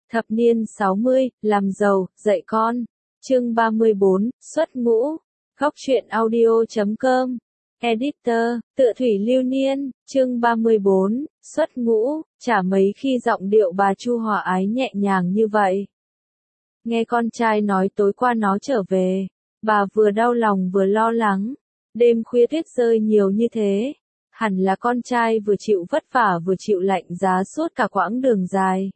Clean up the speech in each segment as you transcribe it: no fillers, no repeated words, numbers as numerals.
Thập niên 60, làm giàu, dạy con. Chương 34, xuất ngũ. Góc truyện audio.com. Editor, Tựa Thủy Lưu Niên, chương 34, xuất ngũ, chả mấy khi giọng điệu bà Chu hòa ái nhẹ nhàng như vậy. Nghe con trai nói tối qua nó trở về, bà vừa đau lòng vừa lo lắng, đêm khuya tuyết rơi nhiều như thế, hẳn là con trai vừa chịu vất vả vừa chịu lạnh giá suốt cả quãng đường dài.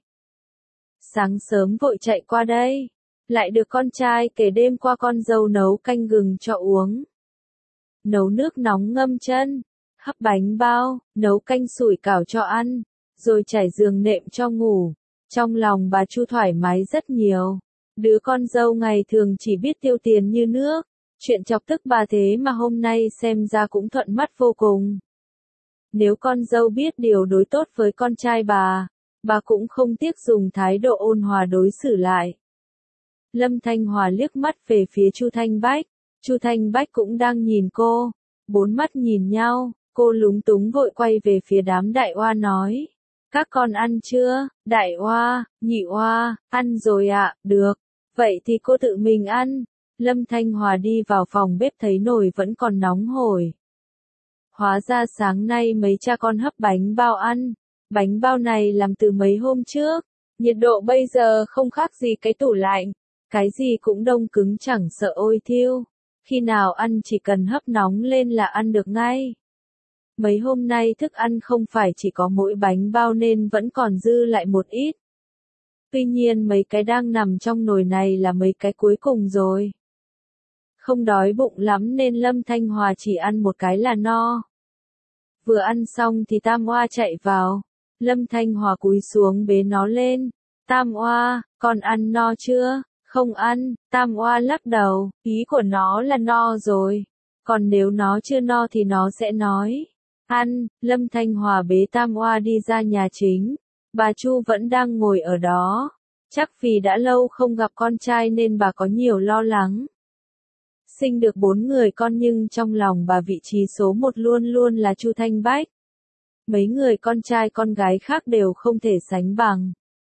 Sáng sớm vội chạy qua đây, lại được con trai kể đêm qua con dâu nấu canh gừng cho uống. Nấu nước nóng ngâm chân, hấp bánh bao, nấu canh sủi cảo cho ăn, rồi trải giường nệm cho ngủ. Trong lòng bà Chu thoải mái rất nhiều. Đứa con dâu ngày thường chỉ biết tiêu tiền như nước, chuyện chọc tức bà thế mà hôm nay xem ra cũng thuận mắt vô cùng. Nếu con dâu biết điều đối tốt với con trai bà cũng không tiếc dùng thái độ ôn hòa đối xử lại. Lâm Thanh Hòa liếc mắt về phía Chu Thanh Bách. Chu Thanh Bách cũng đang nhìn cô, bốn mắt nhìn nhau, cô lúng túng vội quay về phía đám đại oa nói. Các con ăn chưa? Đại oa, nhị oa, ăn rồi ạ, được. Vậy thì cô tự mình ăn. Lâm Thanh Hòa đi vào phòng bếp thấy nồi vẫn còn nóng hổi. Hóa ra sáng nay mấy cha con hấp bánh bao ăn. Bánh bao này làm từ mấy hôm trước. Nhiệt độ bây giờ không khác gì cái tủ lạnh. Cái gì cũng đông cứng chẳng sợ ôi thiêu. Khi nào ăn chỉ cần hấp nóng lên là ăn được ngay. Mấy hôm nay thức ăn không phải chỉ có mỗi bánh bao nên vẫn còn dư lại một ít. Tuy nhiên mấy cái đang nằm trong nồi này là mấy cái cuối cùng rồi. Không đói bụng lắm nên Lâm Thanh Hòa chỉ ăn một cái là no. Vừa ăn xong thì Tam Oa chạy vào. Lâm Thanh Hòa cúi xuống bế nó lên. Tam Oa, con ăn no chưa? Không ăn, Tam Oa lắc đầu, ý của nó là no rồi. Còn nếu nó chưa no thì nó sẽ nói. Ăn, Lâm Thanh Hòa bế Tam Oa đi ra nhà chính. Bà Chu vẫn đang ngồi ở đó. Chắc vì đã lâu không gặp con trai nên bà có nhiều lo lắng. Sinh được 4 người con nhưng trong lòng bà vị trí số 1 luôn luôn là Chu Thanh Bách. Mấy người con trai con gái khác đều không thể sánh bằng.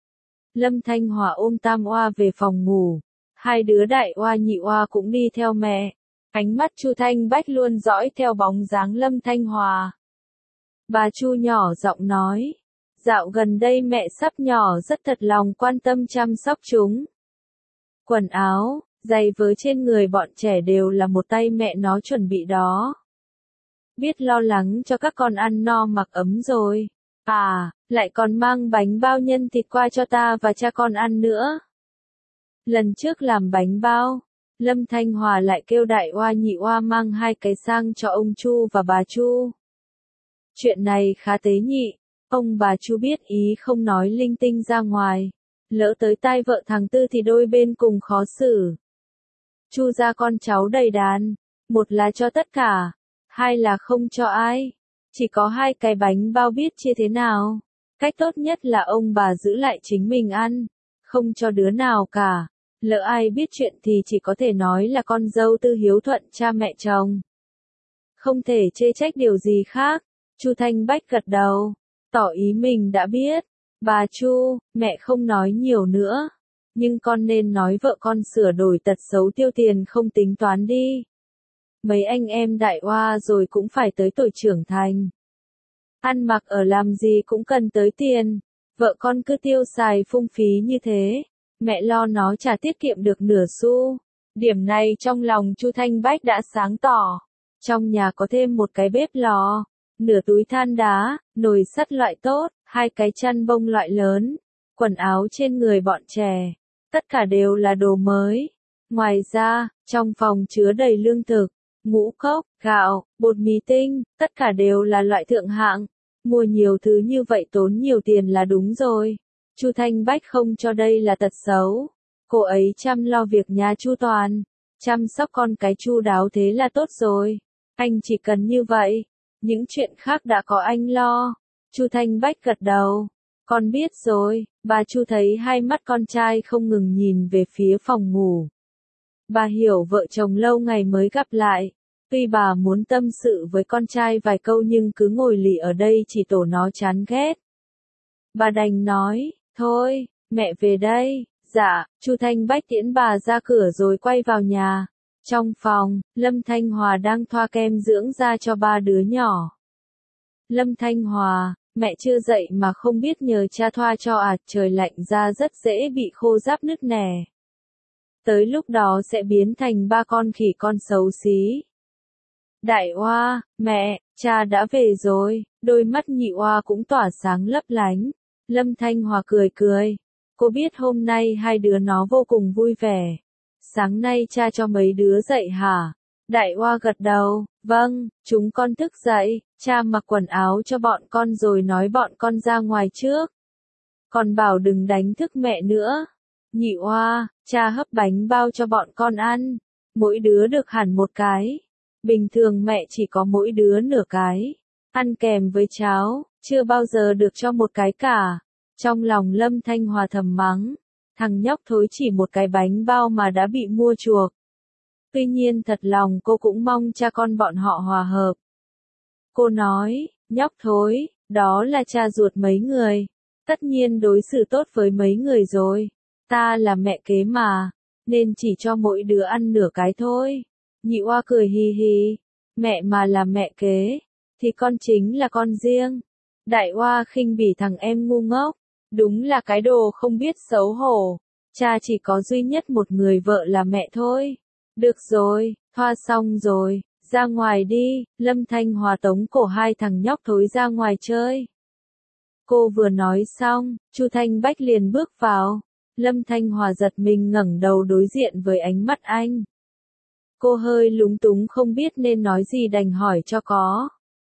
Lâm Thanh Hòa ôm Tam Oa về phòng ngủ. Hai đứa đại oa nhị oa cũng đi theo mẹ. Ánh mắt Chu Thanh Bách luôn dõi theo bóng dáng Lâm Thanh Hòa. Bà Chu nhỏ giọng nói. Dạo gần đây mẹ sắp nhỏ rất thật lòng quan tâm chăm sóc chúng. Quần áo, giày vớ trên người bọn trẻ đều là một tay mẹ nó chuẩn bị đó. Biết lo lắng cho các con ăn no mặc ấm rồi. À, lại còn mang bánh bao nhân thịt qua cho ta và cha con ăn nữa. Lần trước làm bánh bao, Lâm Thanh Hòa lại kêu đại oa nhị oa mang 2 cái sang cho ông Chu và bà Chu. Chuyện này khá tế nhị, ông bà Chu biết ý không nói linh tinh ra ngoài. Lỡ tới tai vợ thằng Tư thì đôi bên cùng khó xử. Chu gia con cháu đầy đàn, một là cho tất cả, hai là không cho ai. Chỉ có 2 cái bánh bao biết chia thế nào. Cách tốt nhất là ông bà giữ lại chính mình ăn, không cho đứa nào cả. Lỡ ai biết chuyện thì chỉ có thể nói là con dâu Tư hiếu thuận cha mẹ chồng. Không thể chê trách điều gì khác. Chu Thanh Bách gật đầu, tỏ ý mình đã biết. Bà Chu, mẹ không nói nhiều nữa. Nhưng con nên nói vợ con sửa đổi tật xấu tiêu tiền không tính toán đi. Mấy anh em đại oa rồi cũng phải tới tuổi trưởng thành. Ăn mặc ở làm gì cũng cần tới tiền. Vợ con cứ tiêu xài phung phí như thế. Mẹ lo nó chả tiết kiệm được nửa xu. Điểm này trong lòng Chu Thanh Bách đã sáng tỏ. Trong nhà có thêm một cái bếp lò, nửa túi than đá, nồi sắt loại tốt, 2 cái chăn bông loại lớn, quần áo trên người bọn trẻ. Tất cả đều là đồ mới. Ngoài ra, trong phòng chứa đầy lương thực, ngũ cốc, gạo, bột mì tinh, tất cả đều là loại thượng hạng. Mua nhiều thứ như vậy tốn nhiều tiền là đúng rồi. Chu Thanh Bách không cho đây là tật xấu. Cô ấy chăm lo việc nhà chu toàn, chăm sóc con cái chu đáo thế là tốt rồi. Anh chỉ cần như vậy, những chuyện khác đã có anh lo. Chu Thanh Bách gật đầu. Con biết rồi. Bà Chu thấy hai mắt con trai không ngừng nhìn về phía phòng ngủ. Bà hiểu vợ chồng lâu ngày mới gặp lại. Tuy bà muốn tâm sự với con trai vài câu nhưng cứ ngồi lì ở đây chỉ tổ nó chán ghét. Bà đành nói, thôi, Mẹ về đây. Dạ, Chu Thanh Bách tiễn bà ra cửa rồi quay vào nhà. Trong phòng, Lâm Thanh Hòa đang thoa kem dưỡng da cho ba đứa nhỏ. Lâm Thanh Hòa, mẹ chưa dậy mà không biết nhờ cha thoa cho à, trời lạnh da rất dễ bị khô ráp nứt nẻ. Tới lúc đó sẽ biến thành ba con khỉ con xấu xí. Đại Oa, mẹ, cha đã về rồi, đôi mắt Nhị Oa cũng tỏa sáng lấp lánh. Lâm Thanh Hòa cười cười. Cô biết hôm nay hai đứa nó vô cùng vui vẻ. Sáng nay cha cho mấy đứa dậy hả? Đại Oa gật đầu, vâng, chúng con thức dậy, cha mặc quần áo cho bọn con rồi nói bọn con ra ngoài trước. Còn bảo đừng đánh thức mẹ nữa. Nhị Oa, cha hấp bánh bao cho bọn con ăn, mỗi đứa được hẳn một cái. Bình thường mẹ chỉ có mỗi đứa nửa cái, ăn kèm với cháo, chưa bao giờ được cho một cái cả. Trong lòng Lâm Thanh Hòa thầm mắng, thằng nhóc thối chỉ một cái bánh bao mà đã bị mua chuộc. Tuy nhiên thật lòng cô cũng mong cha con bọn họ hòa hợp. Cô nói, nhóc thối, đó là cha ruột mấy người, tất nhiên đối xử tốt với mấy người rồi. Ta là mẹ kế mà, nên chỉ cho mỗi đứa ăn nửa cái thôi. Nhị Oa cười hì hì, mẹ mà là mẹ kế, thì con chính là con riêng. Đại Oa khinh bỉ thằng em ngu ngốc, đúng là cái đồ không biết xấu hổ. Cha chỉ có duy nhất một người vợ là mẹ thôi. Được rồi, thoa xong rồi, ra ngoài đi. Lâm Thanh Hòa tống cổ hai thằng nhóc thối ra ngoài chơi. Cô vừa nói xong, Chu Thanh Bách liền bước vào. Lâm Thanh Hòa giật mình ngẩng đầu đối diện với ánh mắt anh. Cô hơi lúng túng không biết nên nói gì đành hỏi cho có.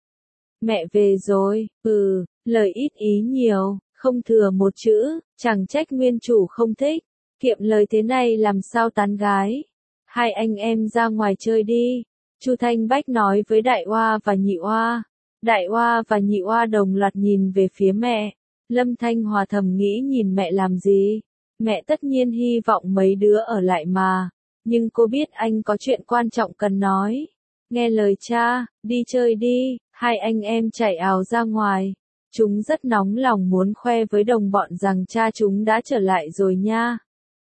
Mẹ về rồi, lời ít ý nhiều, không thừa một chữ, chẳng trách nguyên chủ không thích. Kiệm lời thế này làm sao tán gái. Hai anh em ra ngoài chơi đi. Chu Thanh Bách nói với Đại Oa và Nhị Oa. Đại Oa và Nhị Oa đồng loạt nhìn về phía mẹ. Lâm Thanh Hòa thầm nghĩ nhìn mẹ làm gì. Mẹ tất nhiên hy vọng mấy đứa ở lại mà. Nhưng cô biết anh có chuyện quan trọng cần nói. Nghe lời cha, đi chơi đi. Hai anh em chạy ào ra ngoài. Chúng rất nóng lòng muốn khoe với đồng bọn rằng cha chúng đã trở lại rồi nha.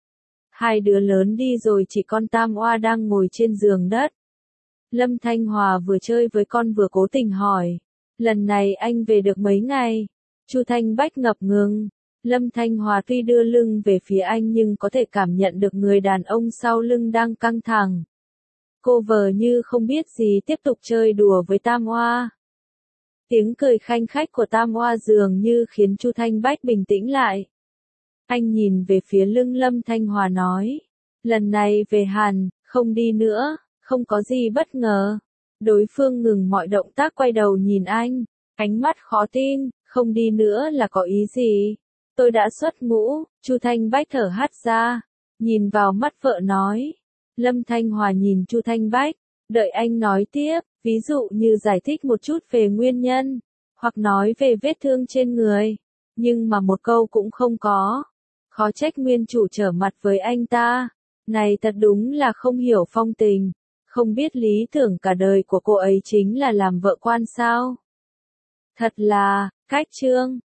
Hai đứa lớn đi rồi chỉ con Tam Oa đang ngồi trên giường đất. Lâm Thanh Hòa vừa chơi với con vừa cố tình hỏi. Lần này anh về được mấy ngày? Chu Thanh Bách ngập ngừng. Lâm Thanh Hòa tuy đưa lưng về phía anh nhưng có thể cảm nhận được người đàn ông sau lưng đang căng thẳng. Cô vờ như không biết gì tiếp tục chơi đùa với Tam Oa. Tiếng cười khanh khách của Tam Oa dường như khiến Chu Thanh Bách bình tĩnh lại. Anh nhìn về phía lưng Lâm Thanh Hòa nói. Lần này về hẳn, không đi nữa, không có gì bất ngờ. Đối phương ngừng mọi động tác quay đầu nhìn anh, ánh mắt khó tin, không đi nữa là có ý gì? Tôi đã xuất ngũ. Chu Thanh Bách thở hắt ra, nhìn vào mắt vợ nói. Lâm Thanh Hòa nhìn Chu Thanh Bách, đợi anh nói tiếp, ví dụ như giải thích một chút về nguyên nhân, hoặc nói về vết thương trên người, nhưng mà một câu cũng không có. Khó trách nguyên chủ trở mặt với anh ta, này thật đúng là không hiểu phong tình, không biết lý tưởng cả đời của cô ấy chính là làm vợ quan sao. Thật là, cách chương.